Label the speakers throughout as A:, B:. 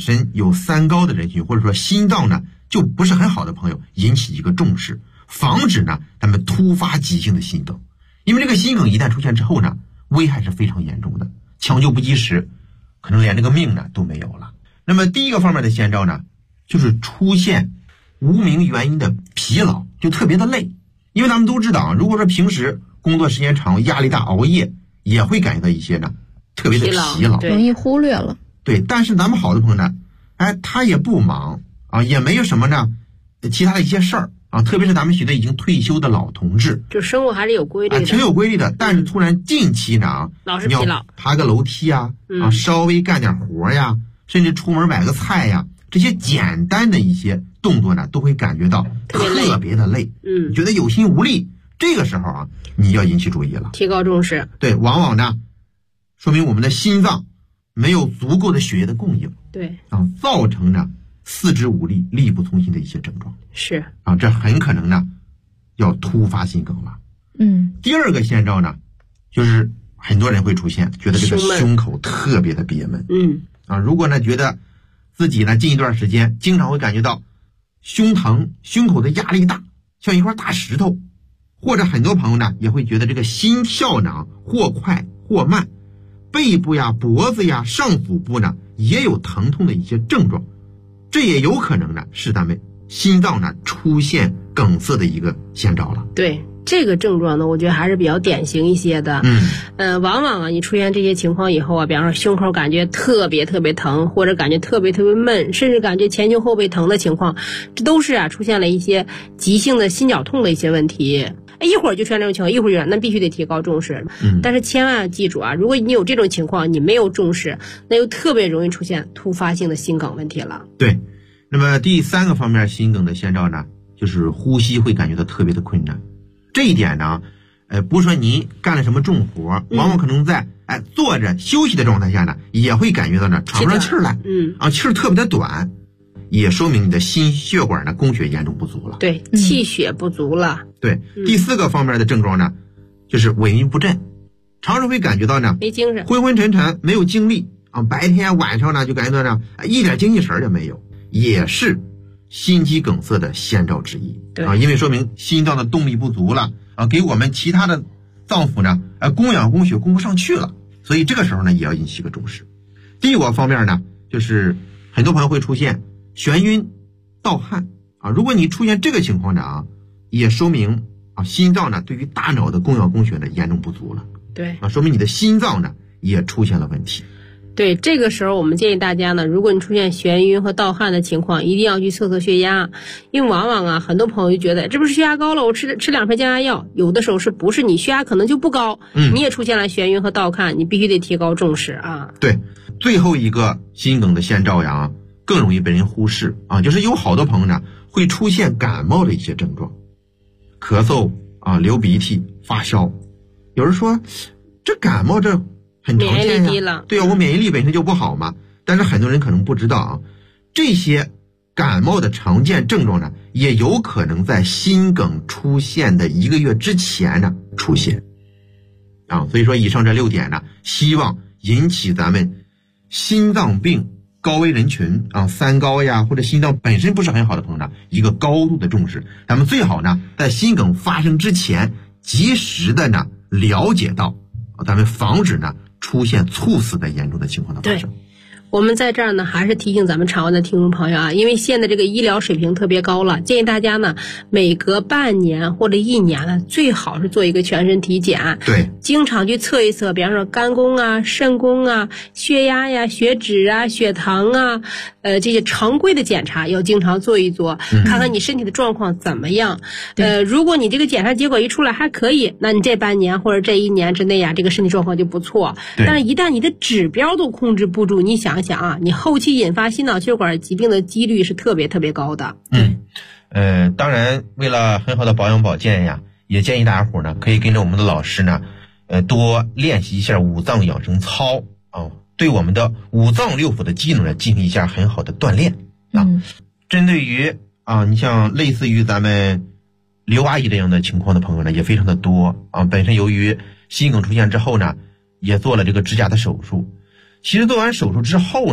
A: 身有三高的人群，或者说心脏呢就不是很好的朋友引起一个重视，防止呢他们突发急性的心梗。因为这个心梗一旦出现之后呢，危害是非常严重的，抢救不及时，可能连这个命呢都没有了。那么第一个方面的先兆呢，就是出现无名原因的疲劳，就特别的累。因为咱们都知道啊，如果说平时工作时间长、压力大、熬夜，也会感觉到一些呢特别的疲劳，
B: 容易忽略了。
A: 对，但是咱们好的朋友呢，他也不忙啊，也没有什么呢其他的一些事儿啊，特别是咱们许多已经退休的老同志，
C: 就生活还是有规律的，
A: 挺有规律的。但是突然近期呢，
C: 老是疲劳，
A: 你要爬个楼梯啊，稍微干点活呀，甚至出门买个菜呀，这些简单的一些动作呢，都会感觉到特别的累，觉得有心无力。这个时候啊，你要引起注意了，
C: 提高重视。
A: 对，往往呢，说明我们的心脏没有足够的血液的供应，
C: 对
A: 啊，造成呢四肢无力、力不从心的一些症状。
C: 是
A: 啊，这很可能呢要突发心梗了。第二个先兆呢，就是很多人会出现觉得这个胸口特别的憋闷。如果呢觉得自己呢近一段时间经常会感觉到胸疼、胸口的压力大，像一块大石头，或者很多朋友呢也会觉得这个心跳呢或快或慢，背部呀、脖子呀、上腹部呢也有疼痛的一些症状，这也有可能呢是咱们心脏呢出现梗塞的一个先兆了。
C: 对，这个症状呢，我觉得还是比较典型一些的。往往啊，你出现这些情况以后啊，比方说胸口感觉特别特别疼，或者感觉特别特别闷，甚至感觉前胸后背疼的情况，这都是啊出现了一些急性的心绞痛的一些问题。一会儿就出现这种情况，一会儿就那必须得提高重视。但是千万要记住啊，如果你有这种情况，你没有重视，那就特别容易出现突发性的心梗问题了。
A: 对，那么第三个方面心梗的先兆呢，就是呼吸会感觉到特别的困难。这一点呢，不是说您干了什么重活，往往可能在坐着休息的状态下呢，也会感觉到呢喘不上气儿来，气儿特别的短，也说明你的心血管呢供血严重不足了。
C: 对，气血不足了。
A: 对，第四个方面的症状呢，就是萎靡不振，常常会感觉到呢
C: 没精神，
A: 昏昏沉沉，没有精力啊，白天晚上呢就感觉到呢一点精气神也没有，也是心肌梗塞的先兆之一啊，因为说明心脏的动力不足了啊，给我们其他的脏腑呢供氧供血供不上去了，所以这个时候呢也要引起个重视。第五个方面呢，就是很多朋友会出现眩晕、盗汗啊，如果你出现这个情况呢啊，也说明啊心脏呢对于大脑的供氧供血呢严重不足了。
C: 对啊，
A: 说明你的心脏呢也出现了问题。
C: 对，这个时候我们建议大家呢，如果你出现眩晕和盗汗的情况，一定要去测测血压，因为往往啊，很多朋友就觉得这不是血压高了，我吃2片降压药，有的时候是不是你血压可能就不高，你也出现了眩晕和盗汗，你必须得提高重视啊。
A: 对，最后一个心梗的先兆呀，更容易被人忽视啊，就是有好多朋友呢会出现感冒的一些症状，咳嗽啊、流鼻涕、发烧。有人说这感冒这很常见呀，
C: 免疫力低了。
A: 对啊，我免疫力本身就不好嘛。但是很多人可能不知道啊，这些感冒的常见症状呢，也有可能在心梗出现的1个月之前呢出现啊。所以说以上这6点呢，希望引起咱们心脏病高危人群啊，三高呀，或者心脏本身不是很好的朋友呢，一个高度的重视。咱们最好呢，在心梗发生之前，及时的呢了解到，咱们防止呢出现猝死的严重的情况的发生。
C: 我们在这儿呢，还是提醒咱们场外的听众朋友啊，因为现在这个医疗水平特别高了，建议大家呢，每隔半年或者1年呢，最好是做一个全身体检。
A: 对，经
C: 常去测一测，比方说肝功啊、肾功啊、血压呀、血脂啊、血糖啊，这些常规的检查要经常做一做，看看你身体的状况怎么样。如果你这个检查结果一出来还可以，那你这半年或者这1年之内啊，这个身体状况就不错。但是一旦你的指标都控制不住，你想想啊，你后期引发心脑血管疾病的几率是特别特别高的。
A: 当然为了很好的保养保健呀，也建议大家伙呢可以跟着我们的老师呢多练习一下五脏养生操啊，对我们的五脏六腑的机能呢进行一下很好的锻炼啊。针对于啊你像类似于咱们刘阿姨这样的情况的朋友呢也非常的多啊，本身由于心梗出现之后呢，也做了这个支架的手术。其实做完手术之后呢，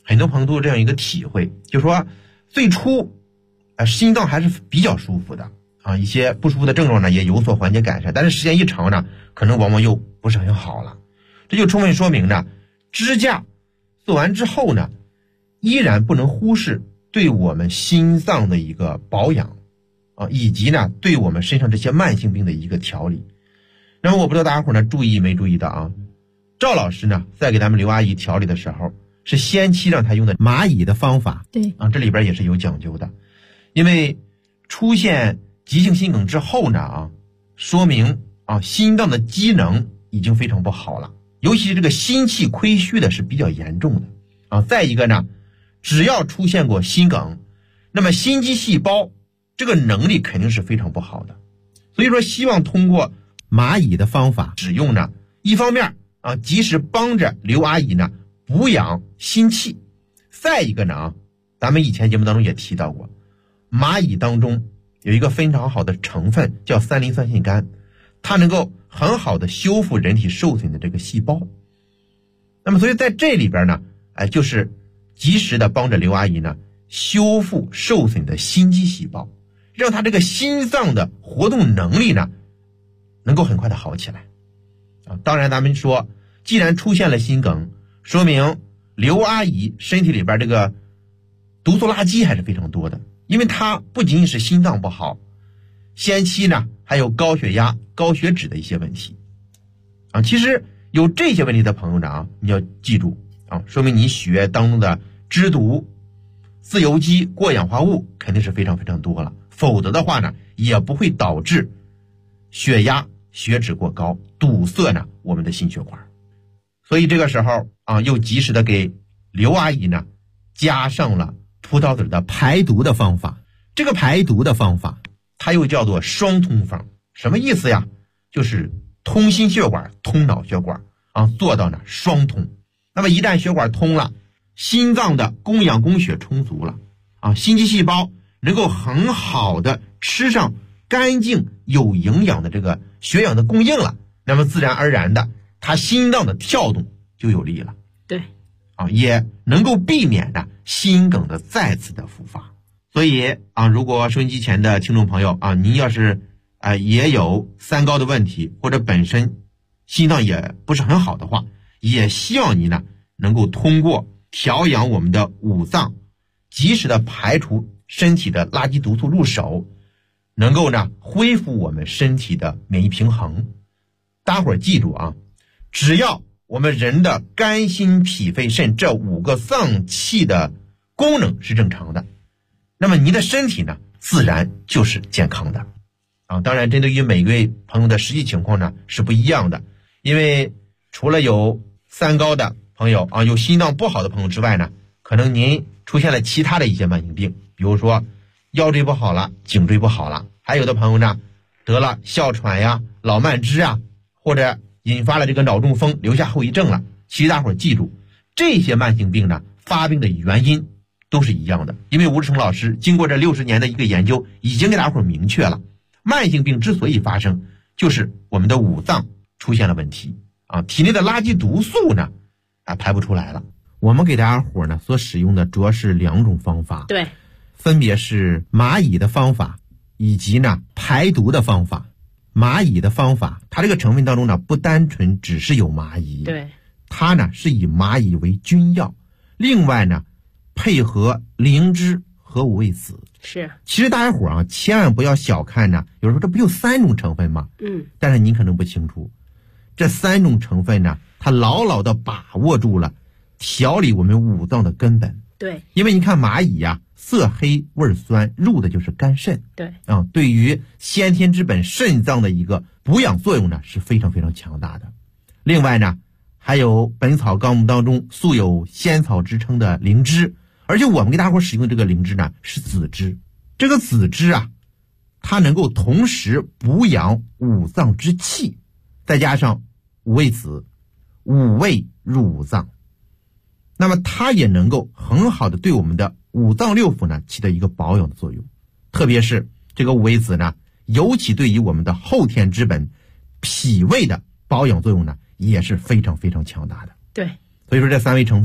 A: 很多朋友都有这样一个体会，就说最初心脏还是比较舒服的一些不舒服的症状呢也有所缓解改善，但是时间一长呢，可能往往又不是很好了。这就充分说明呢，支架做完之后呢，依然不能忽视对我们心脏的一个保养以及呢对我们身上这些慢性病的一个调理。那么我不知道大家伙呢注意没注意到赵老师呢在给咱们刘阿姨调理的时候，是先期让她用的蚂蚁的方法。
C: 对
A: 这里边也是有讲究的。因为出现急性心梗之后呢说明心脏的机能已经非常不好了，尤其是这个心气亏虚的是比较严重的再一个呢，只要出现过心梗，那么心肌细胞这个能力肯定是非常不好的。所以说希望通过蚂蚁的方法使用呢，一方面及时帮着刘阿姨呢补养心气，再一个呢咱们以前节目当中也提到过，蚂蚁当中有一个非常好的成分叫三磷酸腺苷，它能够很好的修复人体受损的这个细胞。那么所以在这里边呢就是及时的帮着刘阿姨呢修复受损的心肌细胞，让她这个心脏的活动能力呢能够很快的好起来当然咱们说，既然出现了心梗，说明刘阿姨身体里边这个毒素垃圾还是非常多的，因为她不仅仅是心脏不好，先期呢还有高血压高血脂的一些问题其实有这些问题的朋友呢你要记住说明你血液当中的脂毒自由基过氧化物肯定是非常非常多了，否则的话呢也不会导致血压血脂过高，堵塞呢我们的心血管。所以这个时候又及时的给刘阿姨呢加上了葡萄籽的排毒的方法。这个排毒的方法它又叫做双通方，什么意思呀？就是通心血管通脑血管做到呢双通。那么一旦血管通了，心脏的供氧供血充足了心肌细胞能够很好的吃上干净有营养的这个血氧的供应了，那么自然而然的它心脏的跳动就有力了。
C: 对
A: 也能够避免呢心梗的再次的复发。所以如果收音机前的听众朋友您要是也有三高的问题，或者本身心脏也不是很好的话，也希望您呢能够通过调养我们的五脏，及时的排除身体的垃圾毒素入手，能够呢恢复我们身体的免疫平衡。大伙儿记住只要我们人的肝心脾肺肾这5个脏器的功能是正常的，那么您的身体呢自然就是健康的当然针对于每位朋友的实际情况呢是不一样的，因为除了有三高的朋友有心脏不好的朋友之外呢，可能您出现了其他的一些慢性病，比如说腰椎不好了，颈椎不好了，还有的朋友呢得了哮喘呀、老慢支或者引发了这个脑中风留下后遗症了。其实大伙儿记住，这些慢性病呢发病的原因都是一样的，因为吴志成老师经过这60年的一个研究，已经给大伙儿明确了，慢性病之所以发生，就是我们的五脏出现了问题体内的垃圾毒素呢排不出来了。我们给大家伙呢所使用的主要是2种方法，
C: 对，
A: 分别是蚂蚁的方法以及呢排毒的方法。蚂蚁的方法，它这个成分当中呢不单纯只是有蚂蚁，
C: 对，
A: 它呢是以蚂蚁为君药，另外呢配合灵芝和五味子。
C: 是，
A: 其实大家伙千万不要小看呢，有人说这不有3种成分吗？但是您可能不清楚，这3种成分呢它牢牢的把握住了调理我们五脏的根本。
C: 对，
A: 因为你看蚂蚁色黑味酸，入的就是肝肾。
C: 对
A: 对于先天之本肾脏的一个补养作用呢是非常非常强大的。另外呢还有本草纲目当中素有仙草之称的灵芝，而且我们给大伙使用的这个灵芝呢是紫芝。这个紫芝它能够同时补养五脏之气，再加上五味子，五味入五脏，那么它也能够很好的对我们的五脏六腑呢起到一个保养的作用。特别是这个五味子呢，尤其对于我们的后天之本脾胃的保养作用呢也是非常非常强大的。
C: 对，
A: 所以说这3味成分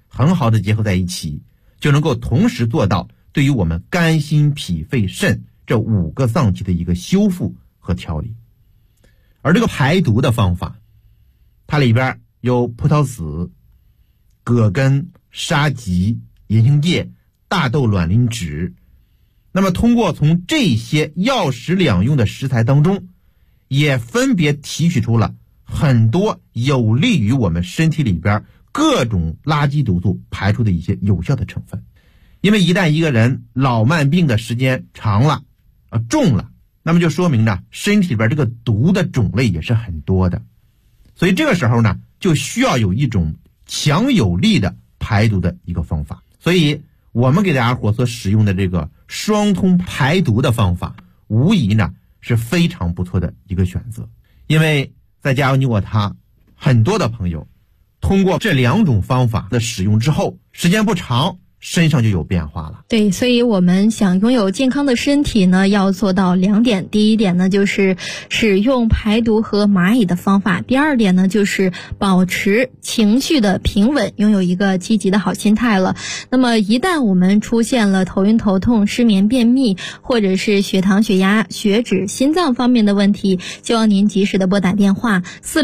A: 很好的结合在一起，就能够同时做到对于我们肝心脾肺肾这5个脏器的一个修复和调理。而这个排毒的方法，它里边有葡萄籽、葛根、沙棘、银杏叶、大豆卵磷脂。那么通过从这些药食两用的食材当中，也分别提取出了很多有利于我们身体里边各种垃圾毒素排出的一些有效的成分。因为一旦一个人老慢病的时间长了重了，那么就说明呢身体里边这个毒的种类也是很多的。所以这个时候呢就需要有一种强有力的排毒的一个方法。所以我们给大家伙所使用的这个双通排毒的方法，无疑呢是非常不错的一个选择。因为在家有你我他很多的朋友通过这2种方法的使用之后，时间不长身上就有变化了。
B: 对，所以我们想拥有健康的身体呢，要做到2点。第一点呢，就是使用排毒和蚂蚁的方法；第二点呢，就是保持情绪的平稳，拥有一个积极的好心态了。那么一旦我们出现了头晕头痛、失眠、便秘，或者是血糖、血压、血脂、心脏方面的问题，希望您及时的拨打电话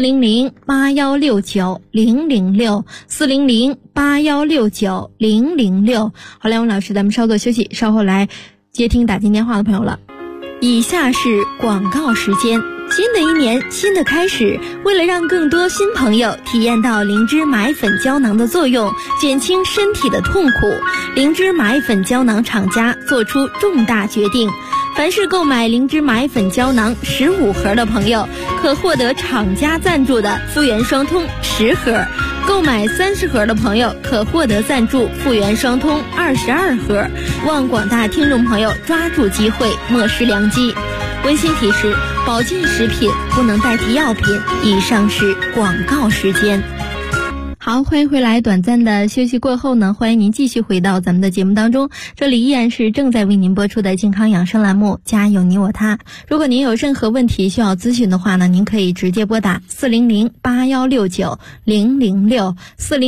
B: 400-8169-006 400-8169-006。好，两位老师，咱们稍作休息，稍后来接听打进电话的朋友了。以下是广告时间。新的一年，新的开始，为了让更多新朋友体验到灵芝买粉胶囊的作用，减轻身体的痛苦，灵芝买粉胶囊厂家做出重大决定，凡是购买灵芝买粉胶囊15盒的朋友，可获得厂家赞助的复原双通10盒，购买30盒的朋友可获得赞助复原双通22盒。望广大听众朋友抓住机会，莫失良机。温馨提示：保健食品不能代替药品。以上是广告时间。好，欢迎回来。短暂的休息过后呢，欢迎您继续回到咱们的节目当中，这里依然是正在为您播出的健康养生栏目，家有你我他。如果您有任何问题需要咨询的话呢，您可以直接拨打400-8169-006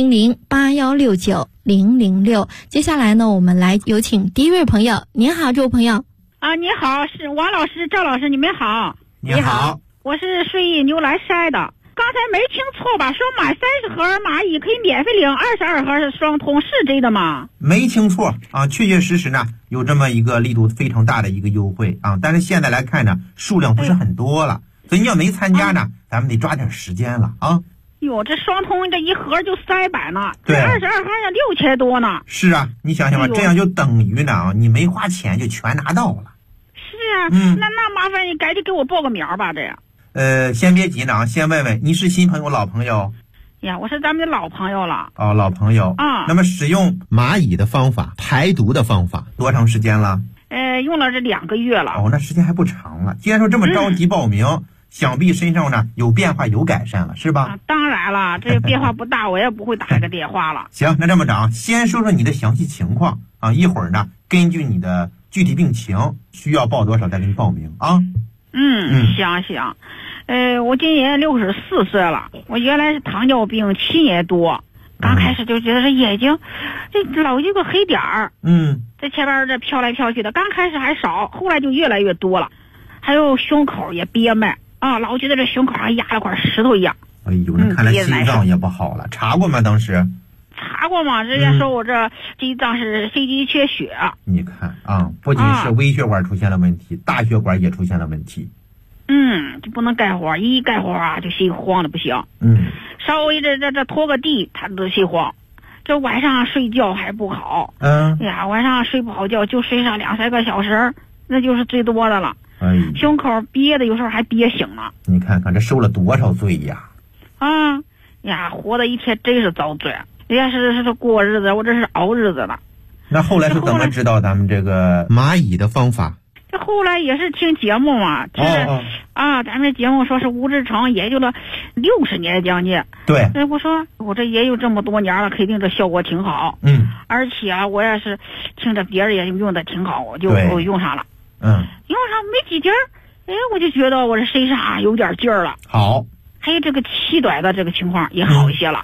B: 400-8169-006。接下来呢，我们来有请第一位朋友。您好，这位朋友。
D: 你好，是王老师、赵老师，你们好。
A: 你好，
D: 我是顺义牛栏山的。刚才没听错吧？说买30盒蚂蚁可以免费领22盒双通，是这的吗？
A: 没听错啊，确确实实呢有这么一个力度非常大的一个优惠啊，但是现在来看呢数量不是很多了，所以你要没参加呢，咱们得抓点时间了啊。
D: 哟，这双通这一盒就300呢，对，22盒要6000多呢。
A: 是啊，你想想吧，这样就等于呢你没花钱就全拿到了。
D: 是啊，那麻烦你赶紧给我报个名吧，这样。
A: 先别急呢啊，先问问你是新朋友老朋友？
D: 呀，我是咱们的老朋友了。
A: 哦，老朋友啊。那么使用蚂蚁的方法排毒的方法多长时间了？
D: 用了这2个月了。
A: 哦，那时间还不长了。既然说这么着急报名，想必身上呢有变化有改善了，是吧？
D: 当然了，这变化不大，我也不会打这个电话了。
A: 行，那这么着，先说说你的详细情况啊，一会儿呢根据你的具体病情需要报多少再给你报名啊。
D: 行。我今年64岁了，我原来是糖尿病7年多，刚开始就觉得这眼睛这老有个黑点儿，在前边这飘来飘去的，刚开始还少，后来就越来越多了，还有胸口也憋闷啊，老觉得这胸口还压了块石头一样。
A: 哎呦，那看来心脏也不好了，查过吗？当时
D: 查过吗？人家说我这心脏是心肌缺血。
A: 你看啊，不仅是微血管出现了问题，大血管也出现了问题。
D: 就不能干活，一干活啊就心慌的不行。稍微这拖个地他都心慌。这晚上睡觉还不好。晚上睡不好觉，就睡上2-3个小时，那就是最多的了。胸口憋的有时候还憋醒了。
A: 你看看这受了多少罪呀！
D: 活的一天真是遭罪。人家是过日子，我这是熬日子了。
A: 那后来是怎么知道咱们这个蚂蚁的方法？
D: 这后来也是听节目嘛，咱们节目说是吴志成研究了60年将近。对，那我说我这研究这么多年了，肯定这效果挺好。而且我也是听着别人也用的挺好，我就用上了。用上没几天，我就觉得我这身上有点劲儿了。好，还有这个气短的这个情况也好一些了。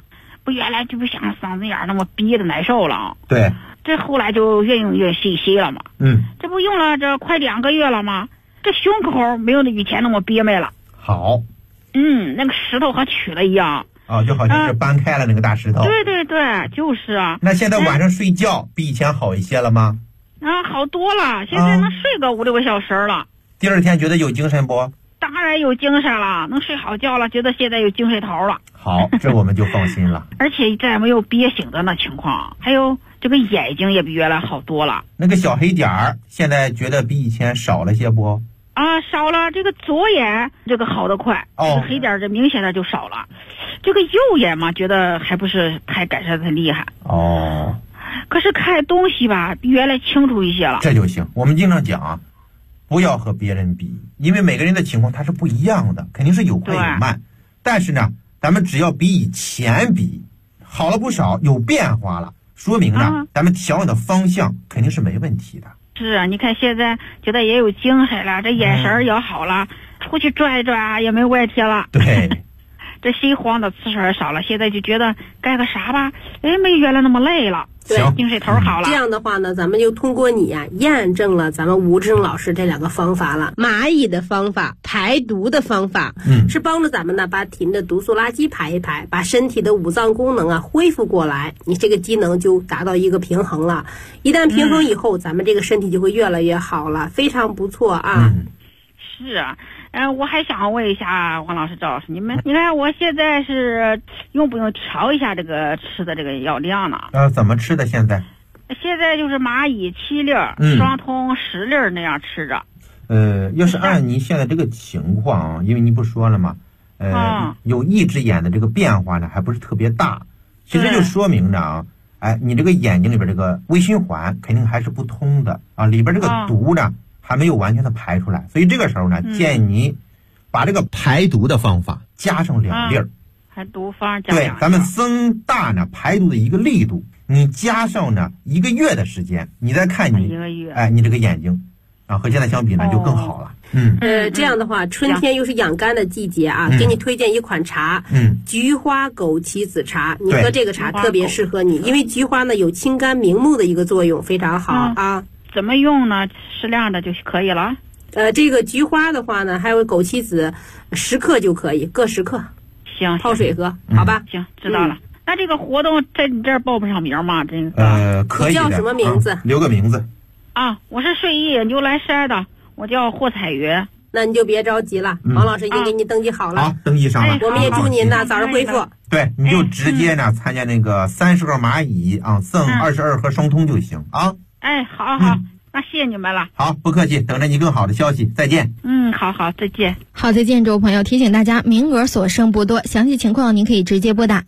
D: 不原来就不像嗓子眼那么憋的难受了。
A: 对，
D: 这后来就越用越细了嘛。这不用了这快2个月了吗？这胸口没有那以前那么憋闷了。
A: 好。
D: 那个石头和取了一样。
A: 就好像是搬开了那个大石头。
D: 对对对，就是啊。
A: 那现在晚上睡觉比以前好一些了吗？
D: 好多了，现在能睡个5、6个小时了。
A: 第二天觉得有精神不？
D: 当然有精神了，能睡好觉了，觉得现在有精神头了。
A: 好，这我们就放心了。
D: 而且再没有憋醒的那情况，还有这个眼睛也比原来好多了。
A: 那个小黑点儿现在觉得比以前少了些不？
D: 少了。这个左眼这个好得快，这个黑点这明显的就少了。这个右眼嘛，觉得还不是太改善的厉害。可是看东西吧，比原来清楚一些了。
A: 这就行。我们经常讲不要和别人比，因为每个人的情况它是不一样的，肯定是有快有慢。但是呢，咱们只要比以前比好了不少，有变化了，说明呢，咱们调整的方向肯定是没问题的。
D: 是啊，你看现在觉得也有精神了，这眼神也好了，出去转一转也没问题了。
A: 对。
D: 这心慌的次数也少了，现在就觉得干个啥吧，没原来那么累了。对，精神头好了。
C: 这样的话呢，咱们就通过你验证了咱们吴志胜老师这2个方法了。蚂蚁的方法，排毒的方法，是帮助咱们呢把体内的毒素垃圾排一排，把身体的五脏功能恢复过来，你这个机能就达到一个平衡了。一旦平衡以后，咱们这个身体就会越来越好了，非常不错啊。
D: 是啊。我还想问一下王老师、赵老师，你看我现在是用不用调一下这个吃的这个药量呢？
A: 怎么吃的现在？
D: 现在就是蚂蚁7粒，双通10粒那样吃着。
A: 要是按您现在这个情况，因为您不说了吗？有一只眼的这个变化呢，还不是特别大，其实就说明着你这个眼睛里边这个微循环肯定还是不通的里边这个毒呢。还没有完全的排出来，所以这个时候呢，建议你把这个排毒的方法加上2粒
D: 排毒方加
A: 对，咱们增大呢排毒的一个力度。你加上呢1个月的时间，你再看你
D: 1个月，
A: 你这个眼睛和现在相比呢就更好了。
C: 这样的话，春天又是养肝的季节给你推荐一款茶，菊花枸杞子茶。你喝这个茶特别适合你，因为菊花呢有清肝明目的一个作用，非常好
D: 怎么用呢？适量的就可以了。
C: 这个菊花的话呢，还有枸杞子10克就可以，各10克。
D: 行，
C: 泡水喝，好吧？
D: 行，知道了。那这个活动在你这儿报不上名吗？这个
A: 可以的。
C: 你叫什么名字？
A: 留个名字。
D: 我是顺义牛栏山的，我叫霍彩云。
C: 那你就别着急了，王老师已经给你登记好了。
A: 好，登记上了。
C: 我们也祝您呢早日恢复。
A: 对，你就直接呢参加那个30个蚂蚁赠22盒双通就行啊。
D: 好，那谢谢你们了。
A: 好，不客气，等着你更好的消息，再见。
D: 好，再见。
B: 好，再见，诸位朋友，提醒大家，名额所剩不多，详细情况您可以直接拨打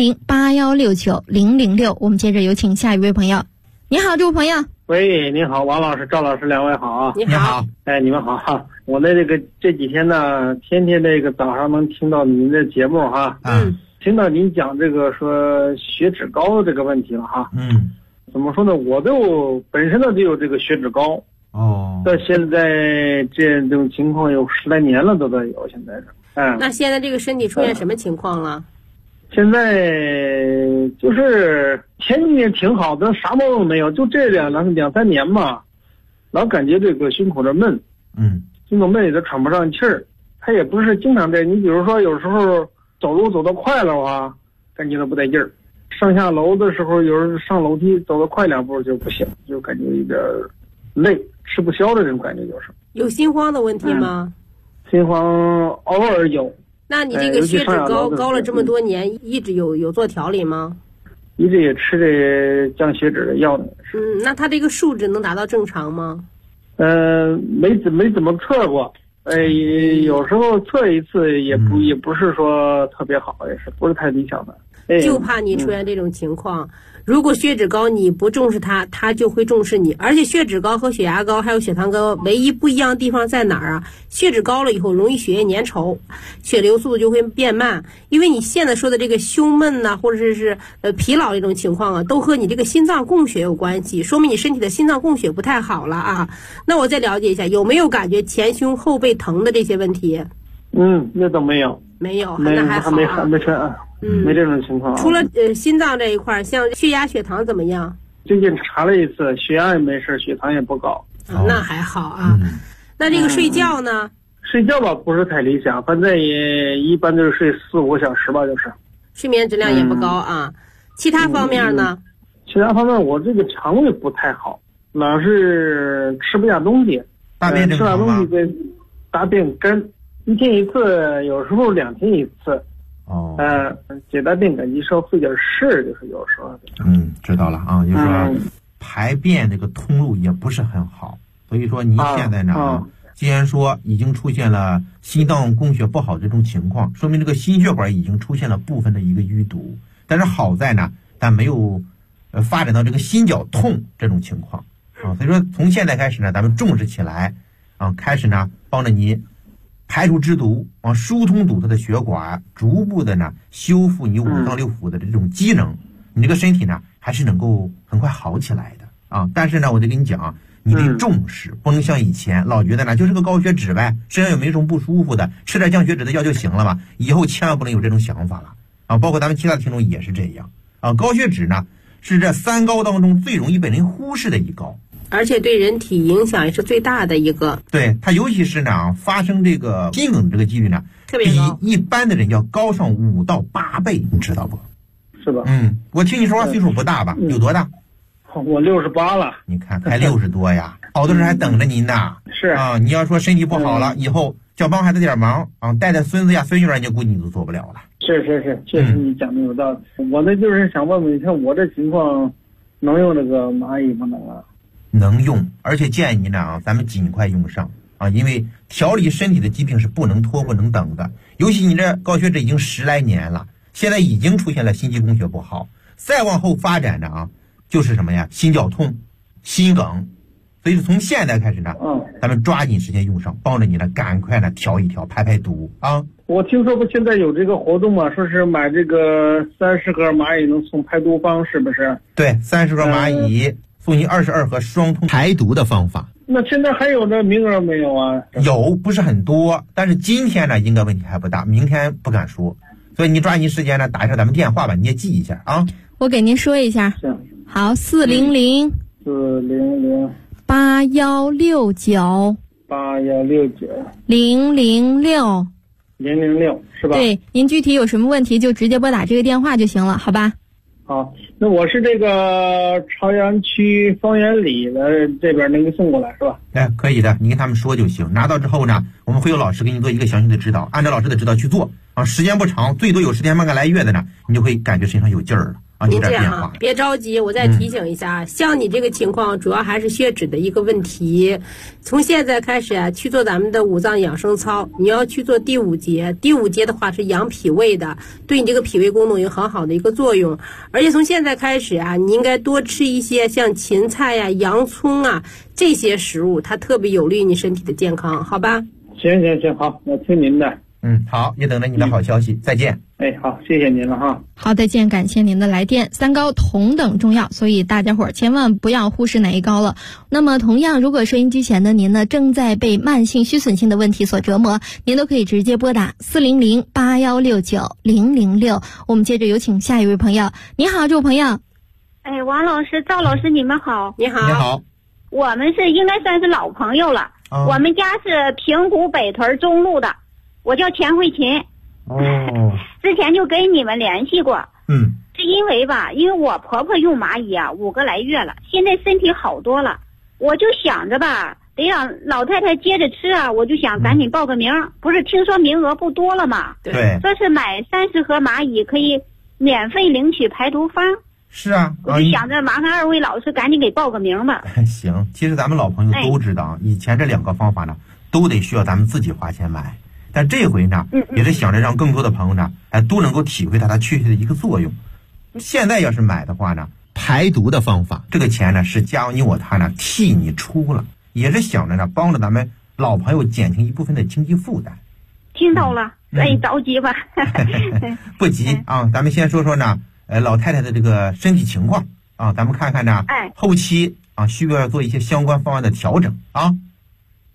B: 400-8169-006。我们接着有请下一位朋友。你好，这位朋友。
E: 喂，你好，王老师、赵老师，2位好啊。
C: 你好。
E: 你们好。我的这几天呢，天天早上能听到您的节目哈。听到您讲这个说血脂高这个问题了哈。怎么说呢？我本身呢就有这个血脂高。到现在这种情况有10来年了，都得有。现在是。
C: 那现在这个身体出现什么情况了？
E: 现在就是前几年挺好的，啥毛病没有，就这2、3年嘛，老感觉这个胸口这闷，胸口闷也都喘不上气儿。他也不是经常这，你比如说有时候走路走得快了感觉到不带劲儿。上下楼的时候，有时候上楼梯走得快2步就不行，就感觉有点累，吃不消的这种感觉就是。
C: 有心慌的问题吗？
E: 心慌偶尔有。
C: 那你这个血脂高了这么多年，一直有做调理吗？
E: 一直也吃这降血脂的药呢。
C: 那他这个数值能达到正常吗？
E: 没怎么测过。有时候测一次也不是说特别好，也是不是太理想的。
C: 就怕你出现这种情况。如果血脂高你不重视它，它就会重视你。而且血脂高和血压高还有血糖高唯一不一样的地方在哪儿啊？血脂高了以后容易血液粘稠，血流速度就会变慢。因为你现在说的这个胸闷呐，或者是疲劳这种情况都和你这个心脏供血有关系，说明你身体的心脏供血不太好了啊。那我再了解一下，有没有感觉前胸后背疼的这些问题？
E: 那都没有。
C: 没有，那还好。
E: 还没没这种情况。
C: 除了心脏这一块，像血压、血糖怎么样？
E: 最近查了一次，血压也没事，血糖也不高。
C: 那还好啊。那这个睡觉呢？
E: 睡觉吧不是太理想，反正也一般就是睡4-5个小时吧，就是
C: 睡眠质量也不高啊。其他方面呢？
E: 其他方面我这个肠胃不太好，老是吃不下东西，
A: 大便正常吗？
E: 吃下东西跟大便干，1天1次，有时候2天1次。解大便感觉稍费点事儿，就是有时候。
A: 知道了啊，就是说排便这个通路也不是很好，所以说您现在呢，既然说已经出现了心脏供血不好这种情况，说明这个心血管已经出现了部分的一个淤堵，但是好在呢，但没有发展到这个心绞痛这种情况啊，所以说从现在开始呢，咱们重视起来啊，开始呢帮着你排除脂毒，疏通堵塞的血管，逐步的呢修复你五脏六腑的这种机能，你这个身体呢还是能够很快好起来的啊。但是呢，我就跟你讲，你得重视，不能像以前老觉得呢就是个高血脂呗，身上有没什么不舒服的，吃点降血脂的药就行了嘛。以后千万不能有这种想法了啊！包括咱们其他的听众也是这样啊。高血脂呢是这3高当中最容易被人忽视的一高。
C: 而且对人体影响也是最大的一个。
A: 对，它尤其是呢，发生这个心梗的这个几率呢，
C: 特别高，
A: 比一般的人要高上5到8倍，你知道不？
E: 是吧？
A: 我听你说话岁数不大吧？有多大？
E: 我68了。
A: 你看，才60多呀，好多人还等着您呢。
E: 是
A: 啊，你要说身体不好了，以后想帮孩子点忙啊，带孙子呀、孙女儿，你估计你都做不了了。
E: 是，确实你讲的有道理。我呢就是想问问，像我这情况，能用这个蚂蚁不能啊？
A: 能用，而且建议您呢咱们尽快用上啊，因为调理身体的疾病是不能拖不能等的，尤其你这高血脂已经10来年了，现在已经出现了心肌供血不好，再往后发展的啊，就是什么呀？心绞痛、心梗，所以从现在开始呢，咱们抓紧时间用上，帮着你呢赶快呢调一调，排毒啊。
E: 我听说不现在有这个活动嘛，说是买这个30盒蚂蚁能送排毒方，是不是？
A: 对，30盒蚂蚁。送你22盒双通排毒的方法。
E: 那现在还有这名额没有啊？
A: 有，不是很多，但是今天呢应该问题还不大，明天不敢说，所以你抓紧时间呢打一下咱们电话吧，你也记一下啊。
B: 我给您说一下。好，400 8169 006
E: 是吧？
B: 对，您具体有什么问题就直接拨打这个电话就行了，好吧？
E: 好，那我是这个朝阳区方圆里的这边能给送过来是吧？
A: 可以的，你跟他们说就行。拿到之后呢，我们会有老师给你做一个详细的指导，按照老师的指导去做啊。时间不长，最多有10天半个来月的呢，你就会感觉身上有劲儿了啊。
C: 您这样啊，别着急，我再提醒一下，像你这个情况，主要还是血脂的一个问题。从现在开始啊，去做咱们的五脏养生操，你要去做第5节。第5节的话是养脾胃的，对你这个脾胃功能有很好的一个作用。而且从现在开始啊，你应该多吃一些像芹菜呀、洋葱啊这些食物，它特别有利于你身体的健康，好吧？
E: 行，好，我听您的。
A: 好，也等着你的好消息，再见。
E: 好，谢谢您了哈。
B: 好，再见，感谢您的来电。3高同等重要，所以大家伙儿千万不要忽视哪一高了。那么同样，如果收音机前的您呢正在被慢性虚损性的问题所折磨，您都可以直接拨打400 8169 006。我们接着有请下一位朋友。你好，这位朋友。
F: 王老师、赵老师，你们好。
C: 你好。
A: 你好。
F: 我们是应该算是老朋友了。我们家是平谷北屯中路的。我叫钱慧琴，之前就跟你们联系过，是因为我婆婆用蚂蚁5个来月了，现在身体好多了，我就想着得让老太太接着吃啊，我就想赶紧报个名，不是听说名额不多了吗？
A: 对，
F: 说是买30盒蚂蚁可以免费领取排毒方。
A: 是啊，
F: 我就想着麻烦2位老师赶紧给报个名吧。
A: 行，其实咱们老朋友都知道，以前这2个方法呢，都得需要咱们自己花钱买。但这回呢，也是想着让更多的朋友呢，都能够体会到它确切的一个作用。现在要是买的话呢，排毒的方法，这个钱呢是家你我他呢替你出了，也是想着呢帮着咱们老朋友减轻一部分的经济负担。
F: 听到了，着急吧。
A: 不急啊，咱们先说说呢，老太太的这个身体情况啊，咱们看看呢，后期啊需不需要做一些相关方案的调整啊？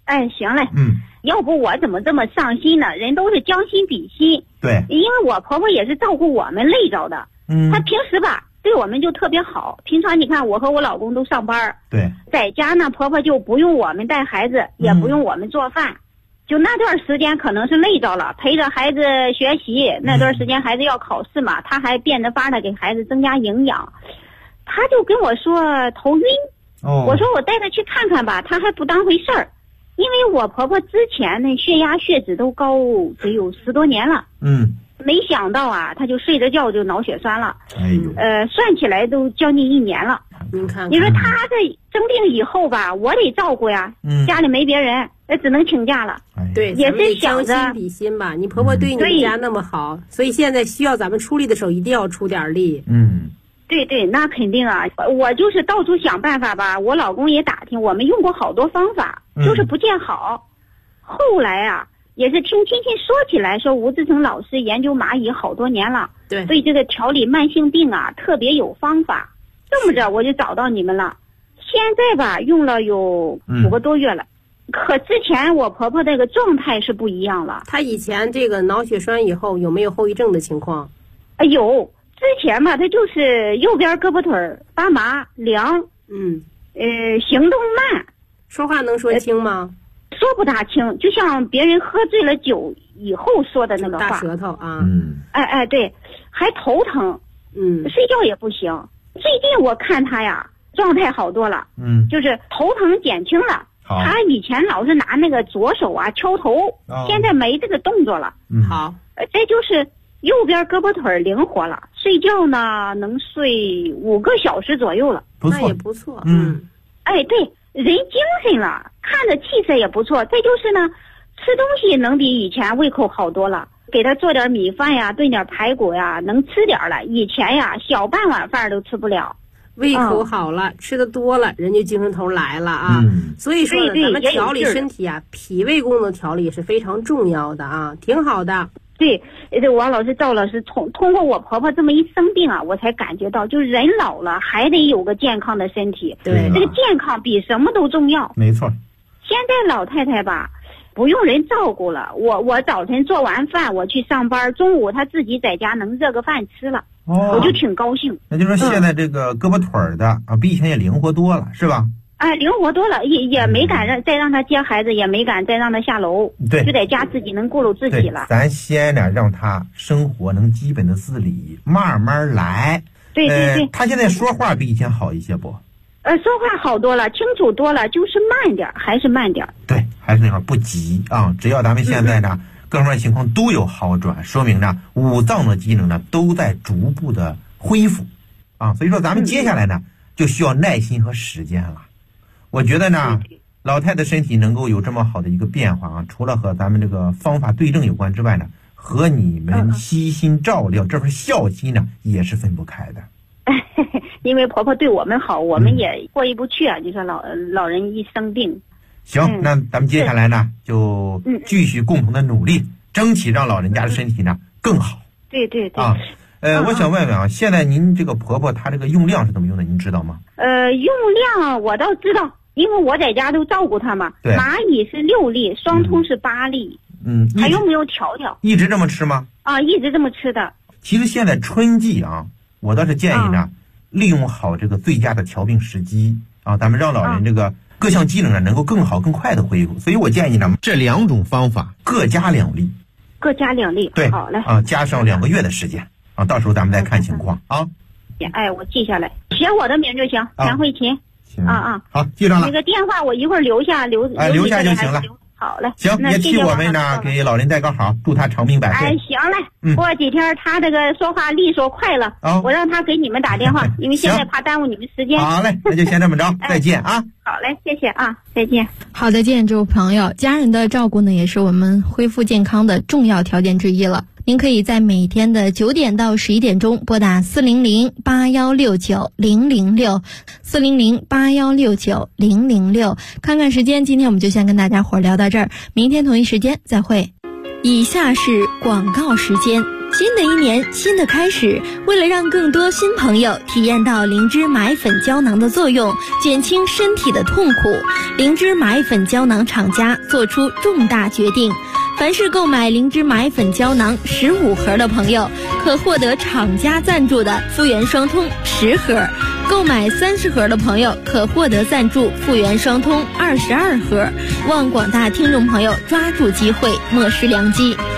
F: 哎，行嘞。要不我怎么这么上心呢？人都是将心比心。
A: 对。
F: 因为我婆婆也是照顾我们累着的。她平时吧对我们就特别好。平常你看我和我老公都上班。
A: 对。
F: 在家呢，婆婆就不用我们带孩子，也不用我们做饭。就那段时间可能是累着了，陪着孩子学习。那段时间孩子要考试嘛，她还变着法的给孩子增加营养。她就跟我说头晕。我说我带她去看看吧，她还不当回事儿。因为我婆婆之前那血压血脂都高得有10多年了。没想到啊，她就睡着觉就脑血栓了。算起来都将近1年了。你说她这生病以后吧，我得照顾呀。家里没别人，只能请假了。
C: 对，
F: 也是想着
C: 将心比心吧。你婆婆对你们家那么好，所以现在需要咱们出力的时候，一定要出点力。
F: 对，那肯定啊。我就是到处想办法吧。我老公也打听，我们用过好多方法，就是不见好。后来啊，也是听亲戚说起来，说吴志成老师研究蚂蚁好多年了，对这个调理慢性病啊特别有方法。这么着我就找到你们了。现在吧用了有5个多月了。可之前我婆婆这个状态是不一样了。
C: 她以前这个脑血栓以后有没有后遗症的情况？
F: 有。之前吧，她就是右边胳膊腿发麻凉，行动慢，
C: 说话能说清吗？
F: 说不大清，就像别人喝醉了酒以后说的那个话。
C: 大舌头啊。
F: 对，还头疼，睡觉也不行。最近我看她呀，状态好多了，就是头疼减轻了。她以前老是拿那个左手啊敲头，现在没这个动作了。
C: 好，
F: 这就是右边胳膊腿灵活了，睡觉呢能睡5个小时左右了。
C: 那也不错。
F: 对，人精神了，看着气色也不错。再就是呢，吃东西能比以前胃口好多了。给他做点米饭呀，炖点排骨呀，能吃点了。以前呀，小半碗饭都吃不了。
C: 胃口好了，吃的多了，人就精神头来了啊。所以说呢，咱们调理身体啊，脾胃功能调理是非常重要的啊，挺好的。
F: 对，这王老师、赵老师通过我婆婆这么一生病啊，我才感觉到，就是人老了还得有个健康的身体。
C: 对，
F: 这个健康比什么都重要。
A: 没错。
F: 现在老太太吧，不用人照顾了。我早晨做完饭我去上班，中午她自己在家能热个饭吃了，我就挺高兴。
A: 那就是说现在这个胳膊腿儿的啊，比以前也灵活多了，是吧？
F: 灵活多了，也没敢再让他接孩子，也没敢再让他下楼，
A: 对，
F: 就在家自己能顾着自己了。
A: 咱先呢，让他生活能基本的自理，慢慢来。
F: 对。
A: 他现在说话比以前好一些不？
F: 说话好多了，清楚多了，就是慢点，还是慢点。
A: 对，还是那会儿不急啊。只要咱们现在呢，各方面情况都有好转，说明呢，五脏的机能呢都在逐步的恢复啊。所以说，咱们接下来呢，就需要耐心和时间了。我觉得呢，老太太身体能够有这么好的一个变化啊，除了和咱们这个方法对症有关之外呢，和你们悉心照料这份孝心呢，也是分不开的。
F: 因为婆婆对我们好，我们也过意不去啊。就说老人一生病，
A: 行，那咱们接下来呢，就继续共同的努力，争取让老人家的身体呢更好。
F: 对
A: 啊。我想问问啊，现在您这个婆婆她这个用量是怎么用的？您知道吗？
F: 用量我倒知道，因为我在家都照顾她嘛。
A: 对。
F: 蚂蚁是6粒，双通是8粒。还用不用调调？
A: 一直这么吃吗？
F: 一直这么吃的。
A: 其实现在春季啊，我倒是建议呢，利用好这个最佳的调病时机啊，咱们让老人这个各项机能呢能够更好更快的恢复。所以我建议呢，这2种方法各加2粒。各加2粒。
F: 对。好嘞。
A: 加上2个月的时间。到时候咱们再看情况啊。
F: 我记下来，写我的名就行，田慧琴。
A: 好，记上了。
F: 那个电话我一会儿留下就行了。好嘞。
A: 行，也替我们呢给老人带个好，祝他长命百岁。
F: 行嘞。过几天他这个说话利索快了，我让他给你们打电话，因为现在怕耽误你们时间。
A: 好嘞，那就先这么着，再见啊。
F: 好嘞，谢谢啊，再见。
B: 好的，见诸朋友，家人的照顾呢，也是我们恢复健康的重要条件之一了。您可以在每天的9点到11点钟拨打400-8169-006，400-8169-006，看看时间。今天我们就先跟大家伙聊到这儿，明天同一时间再会。以下是广告时间。 新的一年，新的开始，为了让更多新朋友体验到灵芝买粉胶囊的作用，减轻身体的痛苦，灵芝买粉胶囊厂家做出重大决定，凡是购买灵芝买粉胶囊15盒的朋友，可获得厂家赞助的复原双通10盒，购买30盒的朋友可获得赞助复原双通22盒。望广大听众朋友抓住机会，莫失良机。